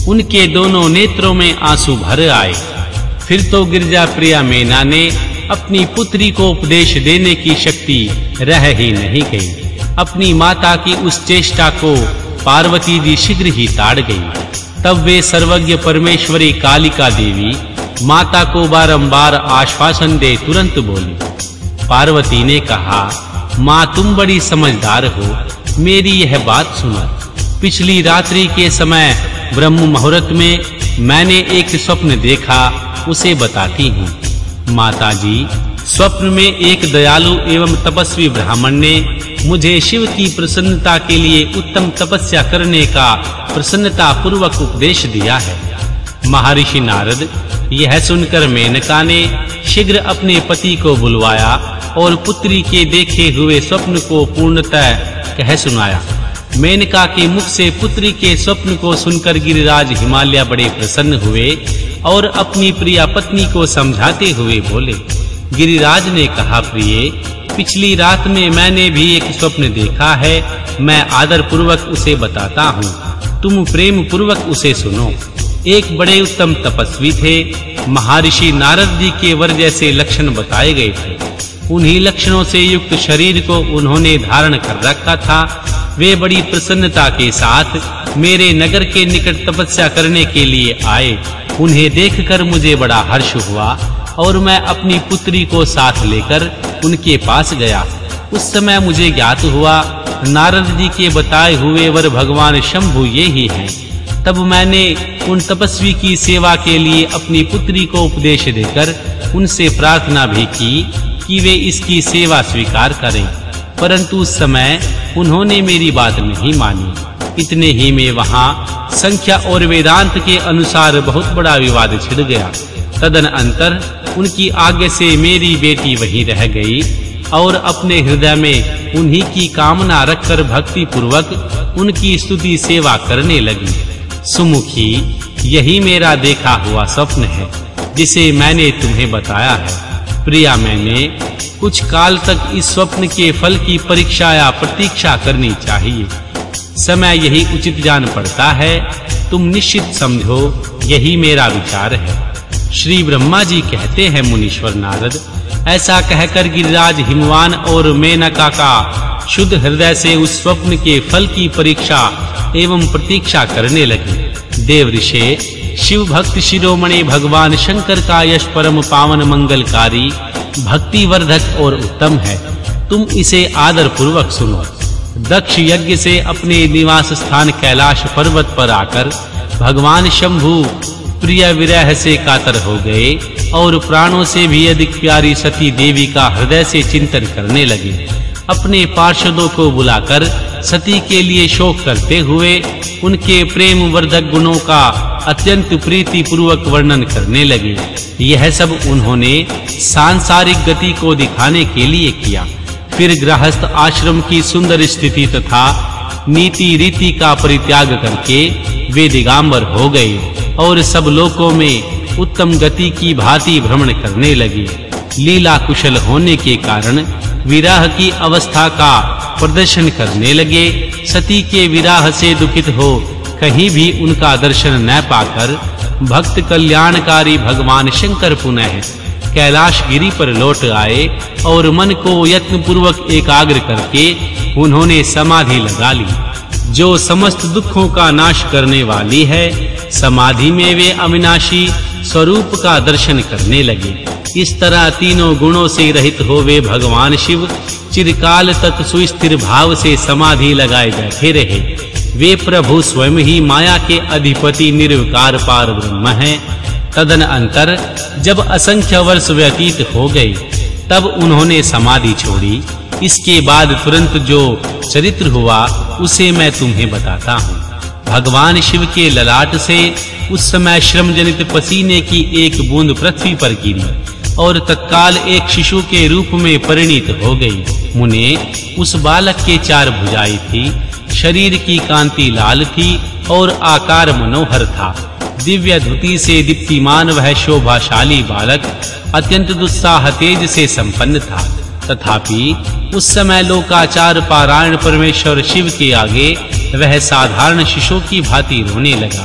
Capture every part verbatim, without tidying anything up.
उनके दोनों नेत्रों में आंसू भर आए। फिर तो गिरजा प्रिया मेना ने अपनी पुत्री को उपदेश देने की शक्ति रह ही नहीं गई। अपनी माता की उस चेष्टा को पार्वती जी शीघ्र ही ताड़ गई। तब वे सर्वज्ञ परमेश्वरी कालिका देवी माता को बारंबार आश्वासन दे तुरंत बोली। पार्वती ने कहा, माँ तुम बड़ी समझदार हो, मेरी यह बात सुनो। पिछली रात्रि के समय ब्रह्म मुहूर्त में मैंने एक स्वप्न देखा, उसे बताती हूँ। माता जी, स्वप्न में एक दयालु एवं तपस्वी ब्राह्मण ने मुझे शिव की प्रसन्नता के लिए उत्तम तपस्या करने का प्रसन्नता पूर्वक उपदेश दिया है। महर्षि नारद यह सुनकर मेनका ने शीघ्र अपने पति को बुलवाया और पुत्री के देखे हुए स्वप्न को पूर्णतः कह सुनाया। मेनका के मुख से पुत्री के स्वप्न को सुनकर गिरिराज हिमालय बड़े प्रसन्न हुए और अपनी प्रिय पत्नी को समझाते हुए बोले। गिरिराज ने कहा, प्रिय, पिछली रात में मैंने भी एक स्वप्न देखा है, मैं आदर पूर्वक उसे बताता हूँ, तुम प्रेम पूर्वक उसे सुनो। एक बड़े उत्तम तपस्वी थे, महर्षि नारद जी के वर जैसे लक्षण बताए गए थे। उन्हीं लक्षणों से युक्त शरीर को उन्होंने धारण कर रखा था। वे बड़ी प्रसन्नता के साथ मेरे नगर के निकट तपस्या करने के लिए आए। उन्हें देखकर मुझे बड़ा हर्ष हुआ और मैं अपनी पुत्री को साथ लेकर उनके पास गया। उस समय मुझे ज्ञात हुआ नारद जी के बताए हुए वर भगवान शंभु ये ही हैं। तब मैंने उन तपस्वी की सेवा के लिए अपनी पुत्री को उपदेश देकर उनसे प्रार्थना भी की कि वे इसकी सेवा स्वीकार करें, परंतु उस समय उन्होंने मेरी बात नहीं मानी। इतने ही में वहां संख्या और वेदांत के अनुसार बहुत बड़ा विवाद छिड़ गया। तदनंतर उनकी आज्ञा से मेरी बेटी वहीं रह गई और अपने हृदय में उन्हीं की कामना रखकर भक्ति पूर्वक उनकी स्तुति सेवा करने लगी। सुमुखी, यही मेरा देखा हुआ स्वप्न है जिसे मैंने तुम्हें बताया है। प्रिया, मैंने कुछ काल तक इस स्वप्न के फल की परीक्षा या प्रतीक्षा करनी चाहिए। समय यही उचित जान पड़ता है, तुम निश्चित समझो, यही मेरा विचार है। श्री ब्रह्मा जी कहते हैं, मुनीश्वर नारद, ऐसा कहकर गिरिराज हिमवान और मेनका का शुद्ध हृदय से उस स्वप्न के फल की परीक्षा एवं प्रतीक्षा करने लगे। देव ऋषि, शिव भक्त शिरोमणि भगवान शंकर का यश परम पावन मंगलकारी, भक्ति वर्धक और उत्तम है। तुम इसे आदर पूर्वक सुनो। दक्ष यज्ञ से अपने निवास स्थान कैलाश पर्वत पर आकर भगवान शंभु प्रिय विरह से कातर हो गए और प्राणों से भी अधिक प्यारी सती देवी का हृदय से चिंतन करने लगे। अपने पार्षदों को बुलाकर सती के लिए शोक करते हुए उनके प्रेम वर्धक गुणों का अत्यंत प्रीति पूर्वक वर्णन करने लगे। यह सब उन्होंने सांसारिक गति को दिखाने के लिए किया। फिर गृहस्थ आश्रम की सुंदर स्थिति तथा नीति रीति का परित्याग करके वे दिगंबर हो गए और सब लोकों में उत्तम गति की भांति भ्रमण करने लगे। लीला कुशल होने के कारण विरह की अवस्था का प्रदर्शन करने लगे। सती के विरह से दुखित हो कहीं भी उनका दर्शन न पाकर भक्त कल्याणकारी भगवान शंकर पुनः कैलाश गिरी पर लौट आए और मन को यत्न पूर्वक एकाग्र करके उन्होंने समाधि लगा ली, जो समस्त दुखों का नाश करने वाली है। समाधि में वे अविनाशी स्वरूप का दर्शन करने लगे। इस तरह तीनों गुणों से रहित हो वे भगवान शिव चिरकाल तक सुस्थिर भाव से समाधि लगाए बैठे रहे। वे प्रभु स्वयं ही माया के अधिपति निर्विकार पार ब्रह्म हैं। तदनंतर जब असंख्य वर्ष व्यतीत हो गए तब उन्होंने समाधि छोड़ी। इसके बाद तुरंत जो चरित्र हुआ उसे मैं तुम्हें बताता हूँ। भगवान शिव के ललाट से उस समय श्रम जनित पसीने की एक बूंद पृथ्वी पर गिरी और तत्काल एक शिशु के रूप में परिणित हो गई। मुने, उस बालक के चार भुजाएं थी, शरीर की कांति लाल थी और आकार मनोहर था। दिव्य धुति से दीप्तिमान वह शोभाशाली बालक अत्यंत दुस्साह तेज से संपन्न था। तथापि उस समय लोकाचार पारायण परमेश्वर शिव के आगे वह साधारण शिशु की भांति रोने लगा।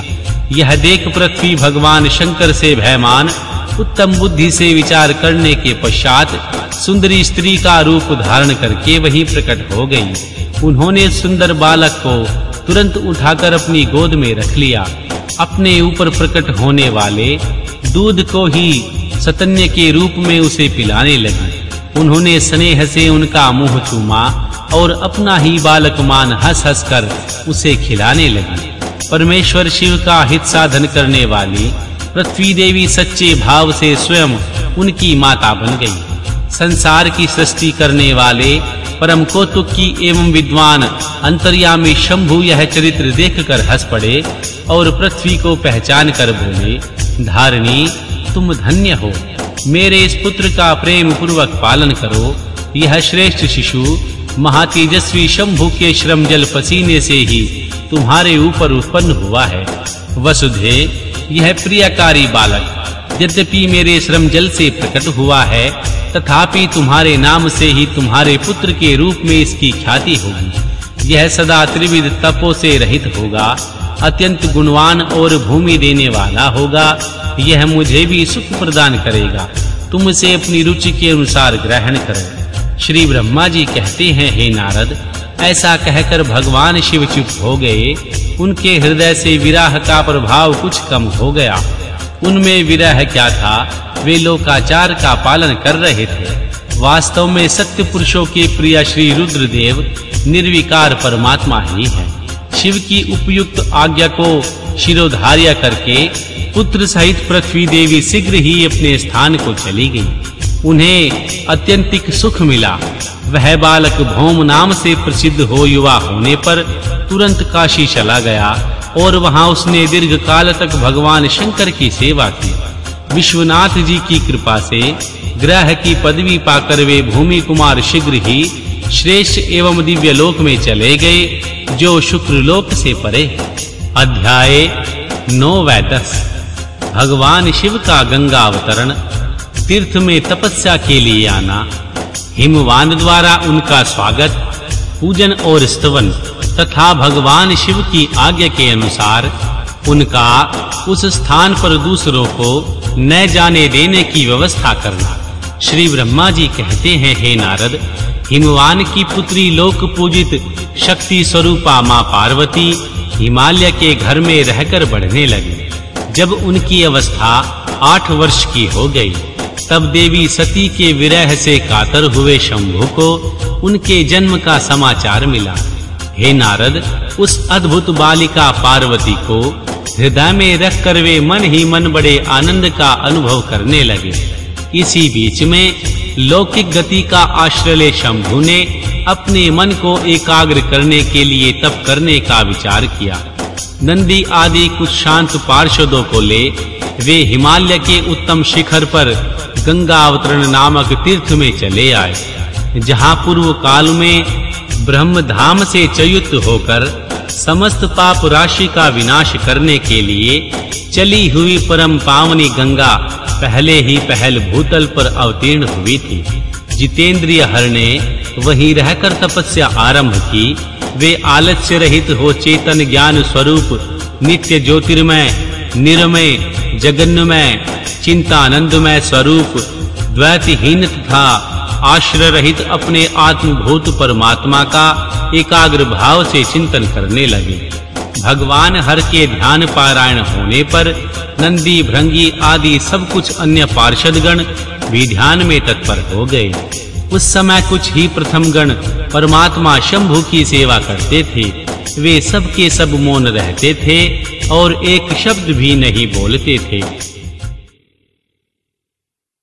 यह देख पृथ्वी भगवान शंकर से भयमान उत्तम बुद्धि से विचार करने के पश्चात सुंदरी स्त्री का रूप धारण करके वहीं प्रकट हो गई। उन्होंने सुंदर बालक को तुरंत उठाकर अपनी गोद में रख लिया। अपने ऊपर प्रकट होने वाले दूध को ही सतन्य के रूप में उसे पिलाने लगी। उन्होंने स्नेह से उनका मुंह चूमा और अपना ही बालक मान हंस-हंस कर उसे खिलाने लगी। परमेश्वर शिव का हित साधन करने वाली पृथ्वी देवी सच्चे भाव से स्वयं उनकी माता बन गई। संसार की सृष्टि करने वाले परम कौतुकी एवं विद्वान अंतर्यामी शंभु यह चरित्र देखकर हंस पड़े और पृथ्वी को पहचान कर बोले, धारिणी तुम धन्य हो, मेरे इस पुत्र का प्रेम पूर्वक पालन करो। यह श्रेष्ठ शिशु महातेजस्वी शंभु के श्रम जल पसीने से ही तुम्हारे ऊपर उत्पन्न हुआ है। वसुधे, यह प्रियकारी बालक यद्यपि मेरे श्रम जल से प्रकट हुआ है, तथापि तुम्हारे नाम से ही तुम्हारे पुत्र के रूप में इसकी ख्याति होगी। यह सदा त्रिविध तपों से रहित होगा, अत्यंत गुणवान और भूमि देने वाला होगा। यह मुझे भी सुख प्रदान करेगा। तुम इसे अपनी रुचि के अनुसार ग्रहण करो। श्री ब्रह्मा जी कहते हैं, हे नारद, ऐसा कहकर भगवान शिव चुप हो गए। उनके हृदय से विरह का प्रभाव कुछ कम हो गया। उनमें विरह क्या था, वे लोकाचार का पालन कर रहे थे। वास्तव में सत्य पुरुषों के प्रिय श्री रुद्रदेव निर्विकार परमात्मा ही है। शिव की उपयुक्त आज्ञा को शिरोधार्य करके पुत्र सहित पृथ्वी देवी शीघ्र ही अपने स्थान को चली गई। उन्हें अत्यंतिक सुख मिला। वह बालक भौम नाम से प्रसिद्ध हो युवा होने पर तुरंत काशी चला गया और वहां उसने दीर्घ काल तक भगवान शंकर की सेवा की। विश्वनाथ जी की कृपा से ग्रह की पदवी पाकर वे भूमि कुमार शीघ्र ही श्रेष्ठ एवं दिव्य लोक में चले गए, जो शुक्र लोक से परे। अध्याय नौ व दस। भगवान शिव का गंगा अवतरण, तीर्थ में तपस्या के लिए आना, हिमवान द्वारा उनका स्वागत, पूजन और स्तवन तथा भगवान शिव की आज्ञा के अनुसार उनका उस स्थान पर दूसरों को न जाने देने की व्यवस्था करना। श्री ब्रह्मा जी कहते हैं, हे नारद, हिमवान की पुत्री लोक पूजित शक्ति स्वरूपा मां पार्वती हिमालय के घर में रहकर बढ़ने लगी। जब उनकी अवस्था आठ वर्ष की हो गई, तब देवी सती के विरह से कातर हुए शंभु को उनके जन्म का समाचार मिला। हे नारद, उस अद्भुत बालिका पार्वती को हृदय में रखकर वे मन ही मन बड़े आनंद का अनुभव करने लगे। इसी बीच में लौकिक गति का आश्रय ले शंभु ने अपने मन को एकाग्र करने के लिए तप करने का विचार किया। नंदी आदि कुछ शांत पार्षदों को ले वे हिमालय के उत्तम शिखर पर गंगा अवतरण नामक तीर्थ में चले आए, जहां पूर्व काल में ब्रह्मधाम से च्युत होकर समस्त पाप राशि का विनाश करने के लिए चली हुई परम पावनी गंगा पहले ही पहल भूतल पर अवतीर्ण हुई थी। जितेंद्रिय हर ने वहीं रहकर तपस्या आरंभ की। वे आलस्य रहित हो चेतन ज्ञान स्वरूप नित्य ज्योतिर्मय निर्मय जगन्मय चिंतानंदमय स्वरूप द्वैतहीन तथा आश्रय रहित अपने आत्मभूत परमात्मा का एकाग्र भाव से चिंतन करने लगे। भगवान हर के ध्यान पारायण होने पर नंदी भृंगी आदि सब कुछ अन्य पार्षदगण भी ध्यान में तत्पर हो गए। उस समय कुछ ही प्रथम गण परमात्मा शंभु की सेवा करते थे। वे सब के सब मौन रहते थे और एक शब्द भी नहीं बोलते थे।